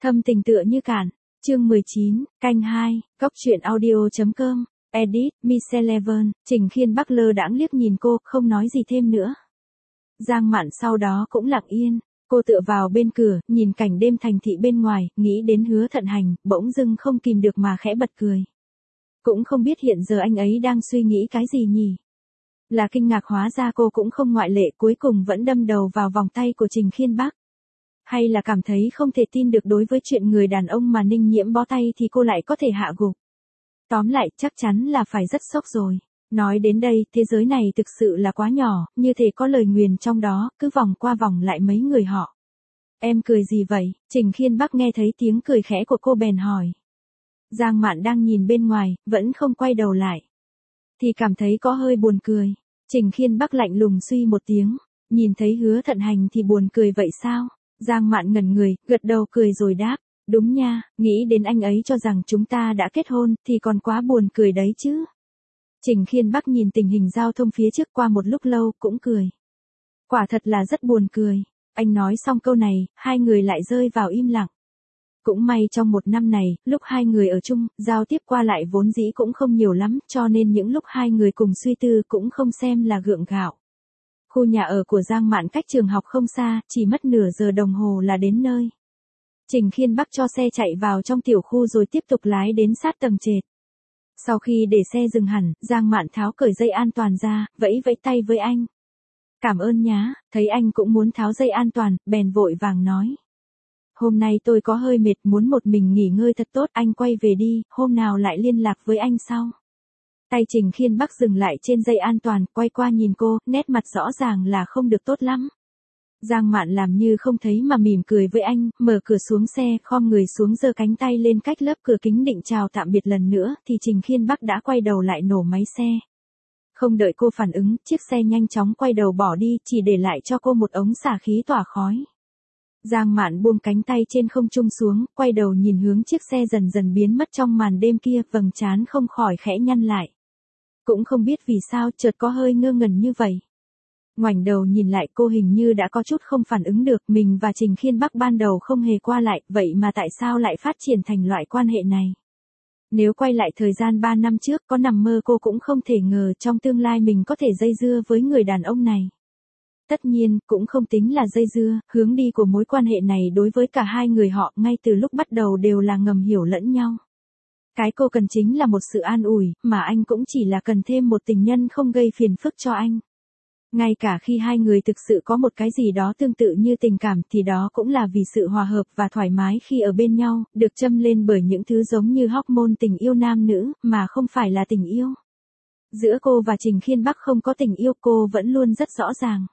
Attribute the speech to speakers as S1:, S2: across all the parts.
S1: Thâm tình tựa như cạn. Chương 19, canh 2, Cốc truyện audio.com, edit, Miss Eleven. Trình Khiên Bắc lơ đãng liếc nhìn cô, không nói gì thêm nữa. Giang Mạn sau đó cũng lặng yên, cô tựa vào bên cửa, nhìn cảnh đêm thành thị bên ngoài, nghĩ đến Hứa Thận Hành, bỗng dưng không kìm được mà khẽ bật cười. Cũng không biết hiện giờ anh ấy đang suy nghĩ cái gì nhỉ? Là kinh ngạc, hóa ra cô cũng không ngoại lệ, cuối cùng vẫn đâm đầu vào vòng tay của Trình Khiên Bắc. Hay là cảm thấy không thể tin được đối với chuyện người đàn ông mà Ninh Nhiễm bó tay thì cô lại có thể hạ gục. Tóm lại, chắc chắn là phải rất sốc rồi. Nói đến đây, thế giới này thực sự là quá nhỏ, như thể có lời nguyền trong đó, cứ vòng qua vòng lại mấy người họ. Em cười gì vậy? Trình Khiên Bắc nghe thấy tiếng cười khẽ của cô bèn hỏi. Giang Mạn đang nhìn bên ngoài, vẫn không quay đầu lại. Thì cảm thấy có hơi buồn cười. Trình Khiên Bắc lạnh lùng suy một tiếng, nhìn thấy Hứa Thận Hành thì buồn cười vậy sao? Giang Mạn ngẩn người, gật đầu cười rồi đáp. Đúng nha, nghĩ đến anh ấy cho rằng chúng ta đã kết hôn thì còn quá buồn cười đấy chứ. Trình Khiên Bắc nhìn tình hình giao thông phía trước qua một lúc lâu cũng cười. Quả thật là rất buồn cười. Anh nói xong câu này, hai người lại rơi vào im lặng. Cũng may trong một năm này, lúc hai người ở chung, giao tiếp qua lại vốn dĩ cũng không nhiều lắm, cho nên những lúc hai người cùng suy tư cũng không xem là gượng gạo. Khu nhà ở của Giang Mạn cách trường học không xa, chỉ mất nửa giờ đồng hồ là đến nơi. Trình Khiên Bắc cho xe chạy vào trong tiểu khu rồi tiếp tục lái đến sát tầng trệt. Sau khi để xe dừng hẳn, Giang Mạn tháo cởi dây an toàn ra, vẫy vẫy tay với anh. Cảm ơn nhá, thấy anh cũng muốn tháo dây an toàn, bèn vội vàng nói. Hôm nay tôi có hơi mệt, muốn một mình nghỉ ngơi thật tốt, anh quay về đi, hôm nào lại liên lạc với anh sau. Tay Trình Khiên Bắc dừng lại trên dây an toàn, quay qua nhìn cô, nét mặt rõ ràng là không được tốt lắm. Giang Mạn làm như không thấy mà mỉm cười với anh, mở cửa xuống xe, khom người xuống giơ cánh tay lên cách lớp cửa kính định chào tạm biệt lần nữa, thì Trình Khiên Bắc đã quay đầu lại nổ máy xe. Không đợi cô phản ứng, chiếc xe nhanh chóng quay đầu bỏ đi, chỉ để lại cho cô một ống xả khí tỏa khói. Giang Mạn buông cánh tay trên không trung xuống, quay đầu nhìn hướng chiếc xe dần dần biến mất trong màn đêm kia, vầng trán không khỏi khẽ nhăn lại. Cũng không biết vì sao chợt có hơi ngơ ngẩn như vậy. Ngoảnh đầu nhìn lại, cô hình như đã có chút không phản ứng được, mình và Trình Khiên Bắc ban đầu không hề qua lại, vậy mà tại sao lại phát triển thành loại quan hệ này? Nếu quay lại thời gian 3 năm trước, có nằm mơ cô cũng không thể ngờ trong tương lai mình có thể dây dưa với người đàn ông này. Tất nhiên, cũng không tính là dây dưa, hướng đi của mối quan hệ này đối với cả hai người họ ngay từ lúc bắt đầu đều là ngầm hiểu lẫn nhau. Cái cô cần chính là một sự an ủi, mà anh cũng chỉ là cần thêm một tình nhân không gây phiền phức cho anh. Ngay cả khi hai người thực sự có một cái gì đó tương tự như tình cảm thì đó cũng là vì sự hòa hợp và thoải mái khi ở bên nhau, được châm lên bởi những thứ giống như hormone tình yêu nam nữ, mà không phải là tình yêu. Giữa cô và Trình Khiên Bắc không có tình yêu, cô vẫn luôn rất rõ ràng.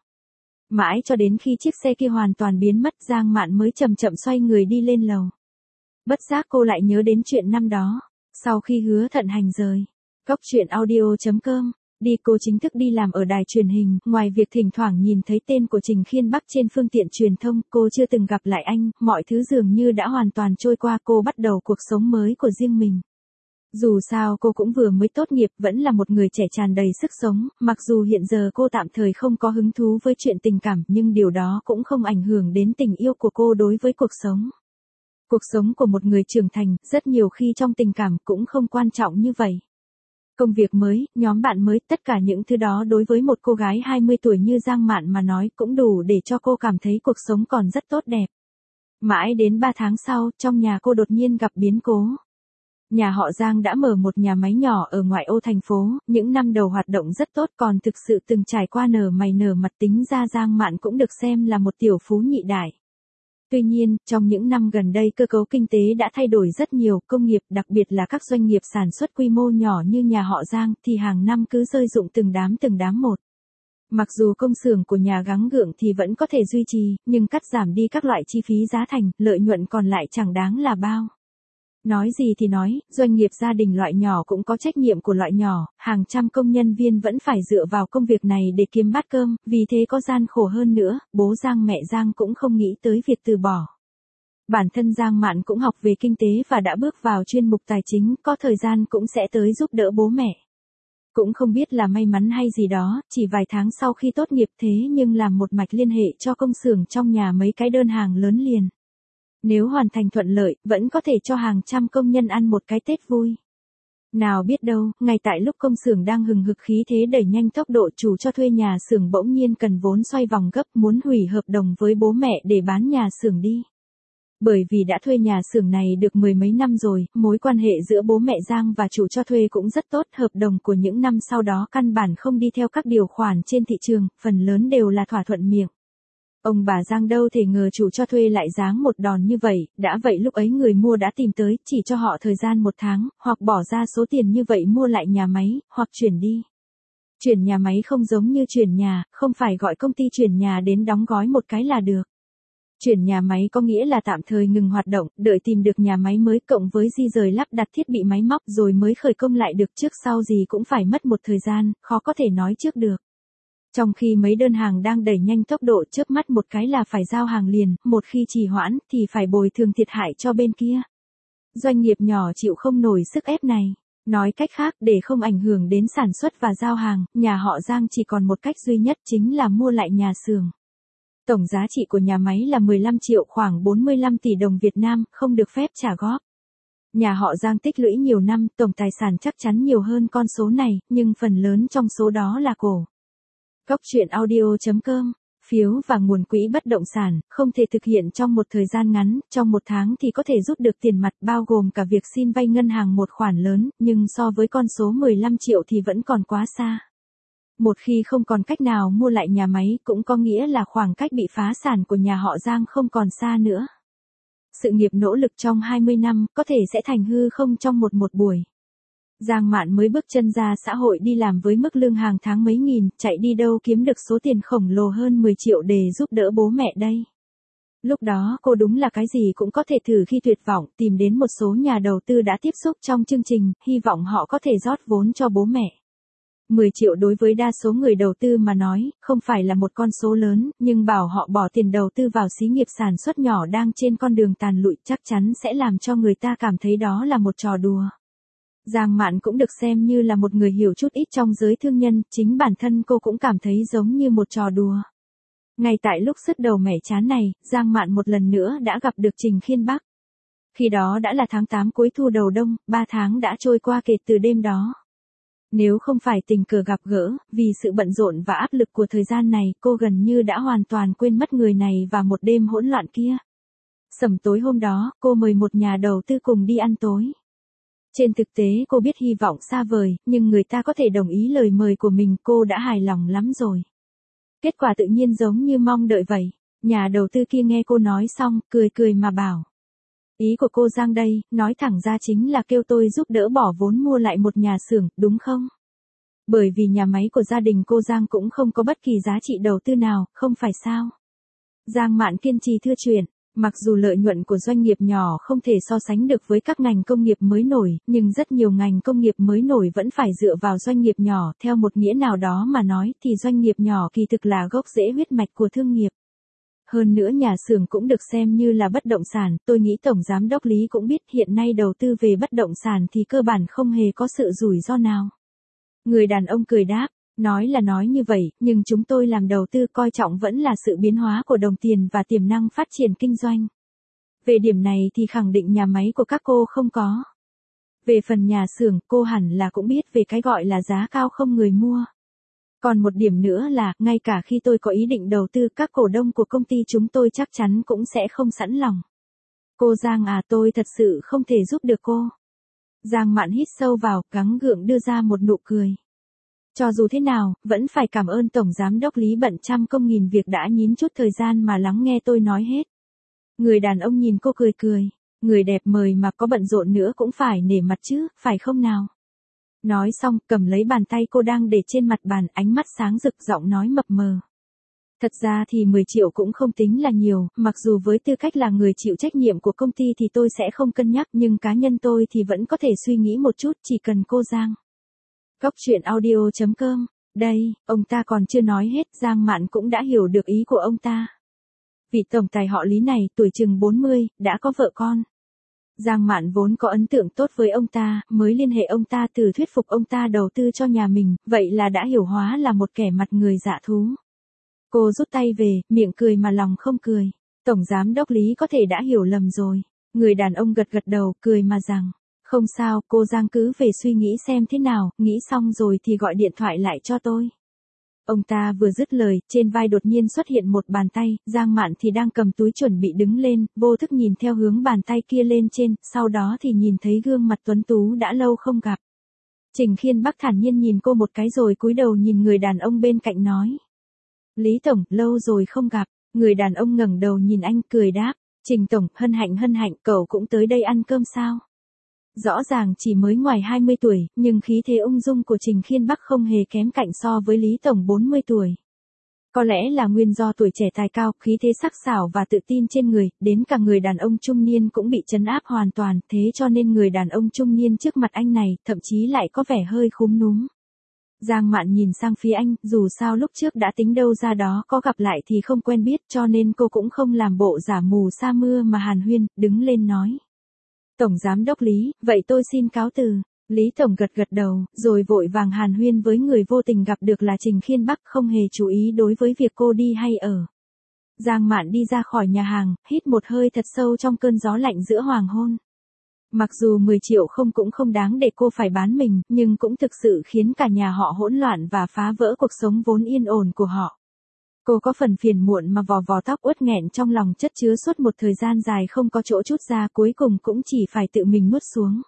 S1: Mãi cho đến khi chiếc xe kia hoàn toàn biến mất, Giang Mạn mới chậm chậm xoay người đi lên lầu. Bất giác cô lại nhớ đến chuyện năm đó, sau khi Hứa Thận Hành rời. Cốc truyện audio.com, đi cô chính thức đi làm ở đài truyền hình, ngoài việc thỉnh thoảng nhìn thấy tên của Trình Khiên Bắc trên phương tiện truyền thông, cô chưa từng gặp lại anh, mọi thứ dường như đã hoàn toàn trôi qua, cô bắt đầu cuộc sống mới của riêng mình. Dù sao cô cũng vừa mới tốt nghiệp, vẫn là một người trẻ tràn đầy sức sống, mặc dù hiện giờ cô tạm thời không có hứng thú với chuyện tình cảm, nhưng điều đó cũng không ảnh hưởng đến tình yêu của cô đối với cuộc sống. Cuộc sống của một người trưởng thành, rất nhiều khi trong tình cảm cũng không quan trọng như vậy. Công việc mới, nhóm bạn mới, tất cả những thứ đó đối với một cô gái 20 tuổi như Giang Mạn mà nói cũng đủ để cho cô cảm thấy cuộc sống còn rất tốt đẹp. Mãi đến 3 tháng sau, trong nhà cô đột nhiên gặp biến cố. Nhà họ Giang đã mở một nhà máy nhỏ ở ngoại ô thành phố, những năm đầu hoạt động rất tốt, còn thực sự từng trải qua nở mày nở mặt, tính ra Giang Mạn cũng được xem là một tiểu phú nhị đại. Tuy nhiên, trong những năm gần đây cơ cấu kinh tế đã thay đổi rất nhiều, công nghiệp, đặc biệt là các doanh nghiệp sản xuất quy mô nhỏ như nhà họ Giang, thì hàng năm cứ rơi rụng từng đám một. Mặc dù công xưởng của nhà gắng gượng thì vẫn có thể duy trì, nhưng cắt giảm đi các loại chi phí giá thành, lợi nhuận còn lại chẳng đáng là bao. Nói gì thì nói, doanh nghiệp gia đình loại nhỏ cũng có trách nhiệm của loại nhỏ, hàng trăm công nhân viên vẫn phải dựa vào công việc này để kiếm bát cơm, vì thế có gian khổ hơn nữa, bố Giang mẹ Giang cũng không nghĩ tới việc từ bỏ. Bản thân Giang Mạn cũng học về kinh tế và đã bước vào chuyên mục tài chính, có thời gian cũng sẽ tới giúp đỡ bố mẹ. Cũng không biết là may mắn hay gì đó, chỉ vài tháng sau khi tốt nghiệp thế nhưng làm một mạch liên hệ cho công xưởng trong nhà mấy cái đơn hàng lớn liền. Nếu hoàn thành thuận lợi, vẫn có thể cho hàng trăm công nhân ăn một cái Tết vui. Nào biết đâu, ngay tại lúc công xưởng đang hừng hực khí thế đẩy nhanh tốc độ, chủ cho thuê nhà xưởng bỗng nhiên cần vốn xoay vòng gấp, muốn hủy hợp đồng với bố mẹ để bán nhà xưởng đi. Bởi vì đã thuê nhà xưởng này được mười mấy năm rồi, mối quan hệ giữa bố mẹ Giang và chủ cho thuê cũng rất tốt, hợp đồng của những năm sau đó căn bản không đi theo các điều khoản trên thị trường, phần lớn đều là thỏa thuận miệng. Ông bà Giang đâu thể ngờ chủ cho thuê lại giáng một đòn như vậy, đã vậy lúc ấy người mua đã tìm tới, chỉ cho họ thời gian 1 tháng, hoặc bỏ ra số tiền như vậy mua lại nhà máy, hoặc chuyển đi. Chuyển nhà máy không giống như chuyển nhà, không phải gọi công ty chuyển nhà đến đóng gói một cái là được. Chuyển nhà máy có nghĩa là tạm thời ngừng hoạt động, đợi tìm được nhà máy mới cộng với di rời lắp đặt thiết bị máy móc rồi mới khởi công lại được, trước sau gì cũng phải mất một thời gian, khó có thể nói trước được. Trong khi mấy đơn hàng đang đẩy nhanh tốc độ, chớp mắt một cái là phải giao hàng liền, một khi trì hoãn thì phải bồi thường thiệt hại cho bên kia. Doanh nghiệp nhỏ chịu không nổi sức ép này. Nói cách khác, để không ảnh hưởng đến sản xuất và giao hàng, nhà họ Giang chỉ còn một cách duy nhất chính là mua lại nhà xưởng. Tổng giá trị của nhà máy là 15 triệu, khoảng 45 tỷ đồng Việt Nam, không được phép trả góp. Nhà họ Giang tích lũy nhiều năm, tổng tài sản chắc chắn nhiều hơn con số này, nhưng phần lớn trong số đó là cổ. Cóc truyện audio.com, phiếu và nguồn quỹ bất động sản, không thể thực hiện trong một thời gian ngắn, trong 1 tháng thì có thể rút được tiền mặt bao gồm cả việc xin vay ngân hàng một khoản lớn, nhưng so với con số 15 triệu thì vẫn còn quá xa. Một khi không còn cách nào mua lại nhà máy cũng có nghĩa là khoảng cách bị phá sản của nhà họ Giang không còn xa nữa. Sự nghiệp nỗ lực trong 20 năm có thể sẽ thành hư không trong một buổi. Giang Mạn mới bước chân ra xã hội đi làm với mức lương hàng tháng mấy nghìn, chạy đi đâu kiếm được số tiền khổng lồ hơn 10 triệu để giúp đỡ bố mẹ đây. Lúc đó cô đúng là cái gì cũng có thể thử khi tuyệt vọng, tìm đến một số nhà đầu tư đã tiếp xúc trong chương trình, hy vọng họ có thể rót vốn cho bố mẹ. 10 triệu đối với đa số người đầu tư mà nói, không phải là một con số lớn, nhưng bảo họ bỏ tiền đầu tư vào xí nghiệp sản xuất nhỏ đang trên con đường tàn lụi chắc chắn sẽ làm cho người ta cảm thấy đó là một trò đùa. Giang Mạn cũng được xem như là một người hiểu chút ít trong giới thương nhân, chính bản thân cô cũng cảm thấy giống như một trò đùa. Ngay tại lúc sứt đầu mẻ chán này, Giang Mạn một lần nữa đã gặp được Trình Khiên Bắc. Khi đó đã là tháng 8 cuối thu đầu đông, 3 tháng đã trôi qua kể từ đêm đó. Nếu không phải tình cờ gặp gỡ, vì sự bận rộn và áp lực của thời gian này, cô gần như đã hoàn toàn quên mất người này và một đêm hỗn loạn kia. Sẩm tối hôm đó, cô mời một nhà đầu tư cùng đi ăn tối. Trên thực tế cô biết hy vọng xa vời, nhưng người ta có thể đồng ý lời mời của mình, cô đã hài lòng lắm rồi. Kết quả tự nhiên giống như mong đợi vậy. Nhà đầu tư kia nghe cô nói xong, cười cười mà bảo. Ý của cô Giang đây, nói thẳng ra chính là kêu tôi giúp đỡ bỏ vốn mua lại một nhà xưởng, đúng không? Bởi vì nhà máy của gia đình cô Giang cũng không có bất kỳ giá trị đầu tư nào, không phải sao? Giang Mạn kiên trì thưa chuyện. Mặc dù lợi nhuận của doanh nghiệp nhỏ không thể so sánh được với các ngành công nghiệp mới nổi, nhưng rất nhiều ngành công nghiệp mới nổi vẫn phải dựa vào doanh nghiệp nhỏ, theo một nghĩa nào đó mà nói thì doanh nghiệp nhỏ kỳ thực là gốc rễ huyết mạch của thương nghiệp. Hơn nữa nhà xưởng cũng được xem như là bất động sản, tôi nghĩ Tổng Giám đốc Lý cũng biết hiện nay đầu tư về bất động sản thì cơ bản không hề có sự rủi ro nào. Người đàn ông cười đáp. Nói là nói như vậy, nhưng chúng tôi làm đầu tư coi trọng vẫn là sự biến hóa của đồng tiền và tiềm năng phát triển kinh doanh. Về điểm này thì khẳng định nhà máy của các cô không có. Về phần nhà xưởng, cô hẳn là cũng biết về cái gọi là giá cao không người mua. Còn một điểm nữa là, ngay cả khi tôi có ý định đầu tư, các cổ đông của công ty chúng tôi chắc chắn cũng sẽ không sẵn lòng. Cô Giang à, tôi thật sự không thể giúp được cô. Giang Mạn hít sâu vào, gắng gượng đưa ra một nụ cười. Cho dù thế nào, vẫn phải cảm ơn Tổng Giám đốc Lý bận trăm công nghìn việc đã nhín chút thời gian mà lắng nghe tôi nói hết. Người đàn ông nhìn cô cười cười. Người đẹp mời mà có bận rộn nữa cũng phải nể mặt chứ, phải không nào? Nói xong, cầm lấy bàn tay cô đang để trên mặt bàn, ánh mắt sáng rực, giọng nói mập mờ. Thật ra thì 10 triệu cũng không tính là nhiều, mặc dù với tư cách là người chịu trách nhiệm của công ty thì tôi sẽ không cân nhắc, nhưng cá nhân tôi thì vẫn có thể suy nghĩ một chút, chỉ cần cô Giang. Cóc truyện audio.com, đây, ông ta còn chưa nói hết, Giang Mạn cũng đã hiểu được ý của ông ta. Vị tổng tài họ Lý này, tuổi chừng 40, đã có vợ con. Giang Mạn vốn có ấn tượng tốt với ông ta, mới liên hệ ông ta từ thuyết phục ông ta đầu tư cho nhà mình, vậy là đã hiểu hóa là một kẻ mặt người dạ thú. Cô rút tay về, miệng cười mà lòng không cười. Tổng giám đốc Lý có thể đã hiểu lầm rồi. Người đàn ông gật gật đầu, cười mà rằng, không sao, cô Giang cứ về suy nghĩ xem thế nào, nghĩ xong rồi thì gọi điện thoại lại cho tôi. Ông ta vừa dứt lời, trên vai đột nhiên xuất hiện một bàn tay, Giang Mạn thì đang cầm túi chuẩn bị đứng lên, vô thức nhìn theo hướng bàn tay kia lên trên, sau đó thì nhìn thấy gương mặt tuấn tú đã lâu không gặp. Trình Khiên Bắc thản nhiên nhìn cô một cái rồi cúi đầu nhìn người đàn ông bên cạnh nói. Lý Tổng, lâu rồi không gặp. Người đàn ông ngẩng đầu nhìn anh cười đáp. Trình Tổng, hân hạnh, cậu cũng tới đây ăn cơm sao? Rõ ràng chỉ mới ngoài 20 tuổi, nhưng khí thế ung dung của Trình Khiên Bắc không hề kém cạnh so với Lý Tổng 40 tuổi. Có lẽ là nguyên do tuổi trẻ tài cao, khí thế sắc sảo và tự tin trên người, đến cả người đàn ông trung niên cũng bị trấn áp hoàn toàn, thế cho nên người đàn ông trung niên trước mặt anh này, thậm chí lại có vẻ hơi khúm núm. Giang Mạn nhìn sang phía anh, dù sao lúc trước đã tính đâu ra đó có gặp lại thì không quen biết cho nên cô cũng không làm bộ giả mù sa mưa mà hàn huyên, đứng lên nói. Tổng giám đốc Lý, vậy tôi xin cáo từ. Lý Tổng gật gật đầu, rồi vội vàng hàn huyên với người vô tình gặp được là Trình Khiên Bắc không hề chú ý đối với việc cô đi hay ở. Giang Mạn đi ra khỏi nhà hàng, hít một hơi thật sâu trong cơn gió lạnh giữa hoàng hôn. Mặc dù 10 triệu không cũng không đáng để cô phải bán mình, nhưng cũng thực sự khiến cả nhà họ hỗn loạn và phá vỡ cuộc sống vốn yên ổn của họ. Cô có phần phiền muộn mà vò vò tóc uất nghẹn trong lòng chất chứa suốt một thời gian dài không có chỗ trút ra, cuối cùng cũng chỉ phải tự mình nuốt xuống.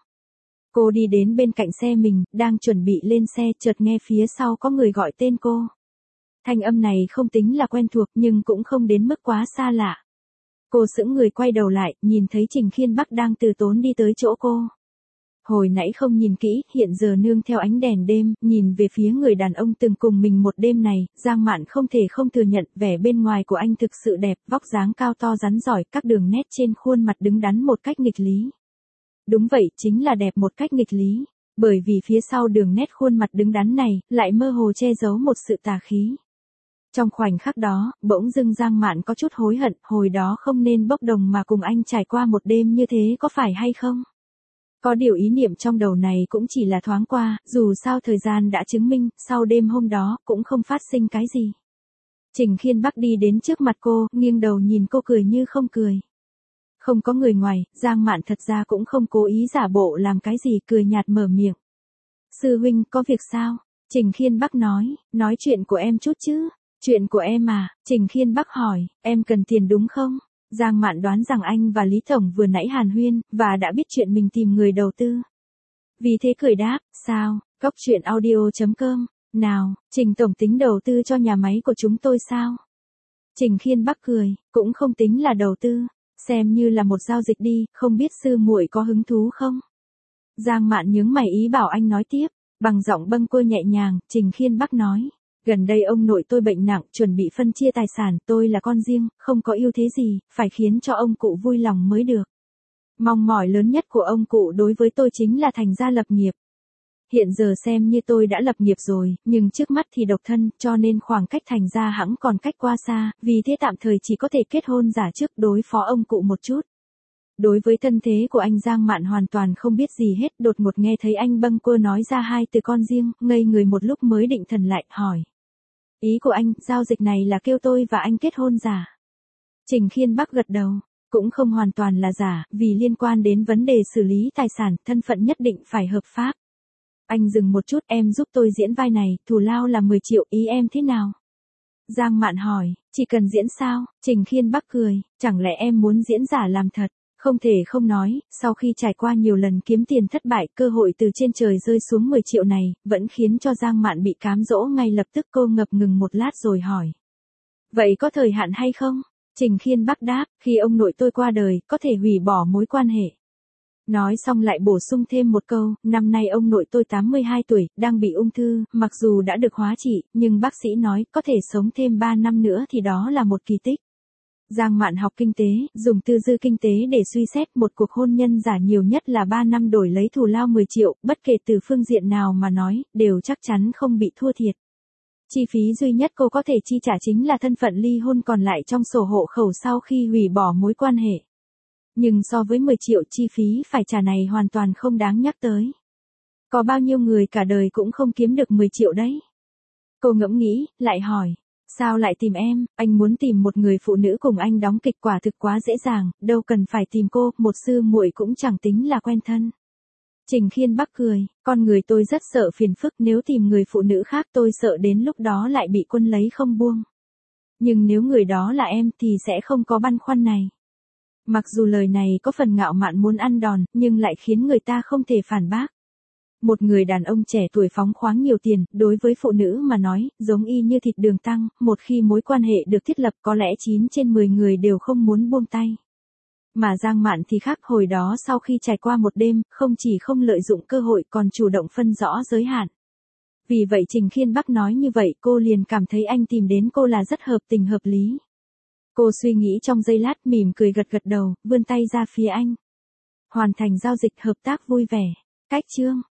S1: Cô đi đến bên cạnh xe mình, đang chuẩn bị lên xe, chợt nghe phía sau có người gọi tên cô. Thanh âm này không tính là quen thuộc nhưng cũng không đến mức quá xa lạ. Cô sững người quay đầu lại, nhìn thấy Trình Khiên Bắc đang từ tốn đi tới chỗ cô. Hồi nãy không nhìn kỹ, hiện giờ nương theo ánh đèn đêm, nhìn về phía người đàn ông từng cùng mình một đêm này, Giang Mạn không thể không thừa nhận vẻ bên ngoài của anh thực sự đẹp, vóc dáng cao to rắn giỏi, các đường nét trên khuôn mặt đứng đắn một cách nghịch lý. Đúng vậy, chính là đẹp một cách nghịch lý, bởi vì phía sau đường nét khuôn mặt đứng đắn này, lại mơ hồ che giấu một sự tà khí. Trong khoảnh khắc đó, bỗng dưng Giang Mạn có chút hối hận, hồi đó không nên bốc đồng mà cùng anh trải qua một đêm như thế có phải hay không? Có điều ý niệm trong đầu này cũng chỉ là thoáng qua, dù sao thời gian đã chứng minh, sau đêm hôm đó, cũng không phát sinh cái gì. Trình Khiên Bắc đi đến trước mặt cô, nghiêng đầu nhìn cô cười như không cười. Không có người ngoài, Giang Mạn thật ra cũng không cố ý giả bộ làm cái gì, cười nhạt mở miệng. Sư huynh, có việc sao? Trình Khiên Bắc nói chuyện của em chút chứ. Chuyện của em à? Trình Khiên Bắc hỏi, em cần tiền đúng không? Giang Mạn đoán rằng anh và Lý Tổng vừa nãy hàn huyên, và đã biết chuyện mình tìm người đầu tư. Vì thế cười đáp, sao, gocchuyenaudio.com, nào, Trình Tổng tính đầu tư cho nhà máy của chúng tôi sao? Trình Khiên Bắc cười, cũng không tính là đầu tư, xem như là một giao dịch đi, không biết sư muội có hứng thú không? Giang Mạn nhướng mày ý bảo anh nói tiếp, bằng giọng bâng quơ nhẹ nhàng, Trình Khiên Bắc nói. Gần đây ông nội tôi bệnh nặng, chuẩn bị phân chia tài sản, tôi là con riêng, không có ưu thế gì, phải khiến cho ông cụ vui lòng mới được. Mong mỏi lớn nhất của ông cụ đối với tôi chính là thành gia lập nghiệp. Hiện giờ xem như tôi đã lập nghiệp rồi, nhưng trước mắt thì độc thân, cho nên khoảng cách thành gia hẵng còn cách qua xa, vì thế tạm thời chỉ có thể kết hôn giả trước đối phó ông cụ một chút. Đối với thân thế của anh Giang Mạn hoàn toàn không biết gì hết, đột ngột nghe thấy anh bâng quơ nói ra hai từ con riêng, ngây người một lúc mới định thần lại, hỏi. Ý của anh, giao dịch này là kêu tôi và anh kết hôn giả. Trình Khiên Bắc gật đầu, cũng không hoàn toàn là giả, vì liên quan đến vấn đề xử lý tài sản, thân phận nhất định phải hợp pháp. Anh dừng một chút, em giúp tôi diễn vai này, thù lao là 10 triệu, ý em thế nào? Giang Mạn hỏi, chỉ cần diễn sao? Trình Khiên Bắc cười, chẳng lẽ em muốn diễn giả làm thật? Không thể không nói, sau khi trải qua nhiều lần kiếm tiền thất bại, cơ hội từ trên trời rơi xuống 10 triệu này, vẫn khiến cho Giang Mạn bị cám dỗ ngay lập tức. Cô ngập ngừng một lát rồi hỏi. Vậy có thời hạn hay không? Trình Khiên Bắc đáp, khi ông nội tôi qua đời, có thể hủy bỏ mối quan hệ. Nói xong lại bổ sung thêm một câu, năm nay ông nội tôi 82 tuổi, đang bị ung thư, mặc dù đã được hóa trị, nhưng bác sĩ nói có thể sống thêm 3 năm nữa thì đó là một kỳ tích. Giang Mạn học kinh tế, dùng tư duy kinh tế để suy xét một cuộc hôn nhân giả nhiều nhất là 3 năm đổi lấy thù lao 10 triệu, bất kể từ phương diện nào mà nói, đều chắc chắn không bị thua thiệt. Chi phí duy nhất cô có thể chi trả chính là thân phận ly hôn còn lại trong sổ hộ khẩu sau khi hủy bỏ mối quan hệ. Nhưng so với 10 triệu chi phí phải trả này hoàn toàn không đáng nhắc tới. Có bao nhiêu người cả đời cũng không kiếm được 10 triệu đấy. Cô ngẫm nghĩ, lại hỏi. Sao lại tìm em, anh muốn tìm một người phụ nữ cùng anh đóng kịch quả thực quá dễ dàng, đâu cần phải tìm cô, một sư muội cũng chẳng tính là quen thân. Trình Khiên Bắc cười, con người tôi rất sợ phiền phức, nếu tìm người phụ nữ khác tôi sợ đến lúc đó lại bị quân lấy không buông. Nhưng nếu người đó là em thì sẽ không có băn khoăn này. Mặc dù lời này có phần ngạo mạn muốn ăn đòn, nhưng lại khiến người ta không thể phản bác. Một người đàn ông trẻ tuổi phóng khoáng nhiều tiền, đối với phụ nữ mà nói, giống y như thịt đường tăng, một khi mối quan hệ được thiết lập có lẽ 9 trên 10 người đều không muốn buông tay. Mà Giang Mạn thì khác, hồi đó sau khi trải qua một đêm, không chỉ không lợi dụng cơ hội còn chủ động phân rõ giới hạn. Vì vậy Trình Khiên Bắc nói như vậy cô liền cảm thấy anh tìm đến cô là rất hợp tình hợp lý. Cô suy nghĩ trong giây lát mỉm cười gật gật đầu, vươn tay ra phía anh. Hoàn thành giao dịch hợp tác vui vẻ. Cách chương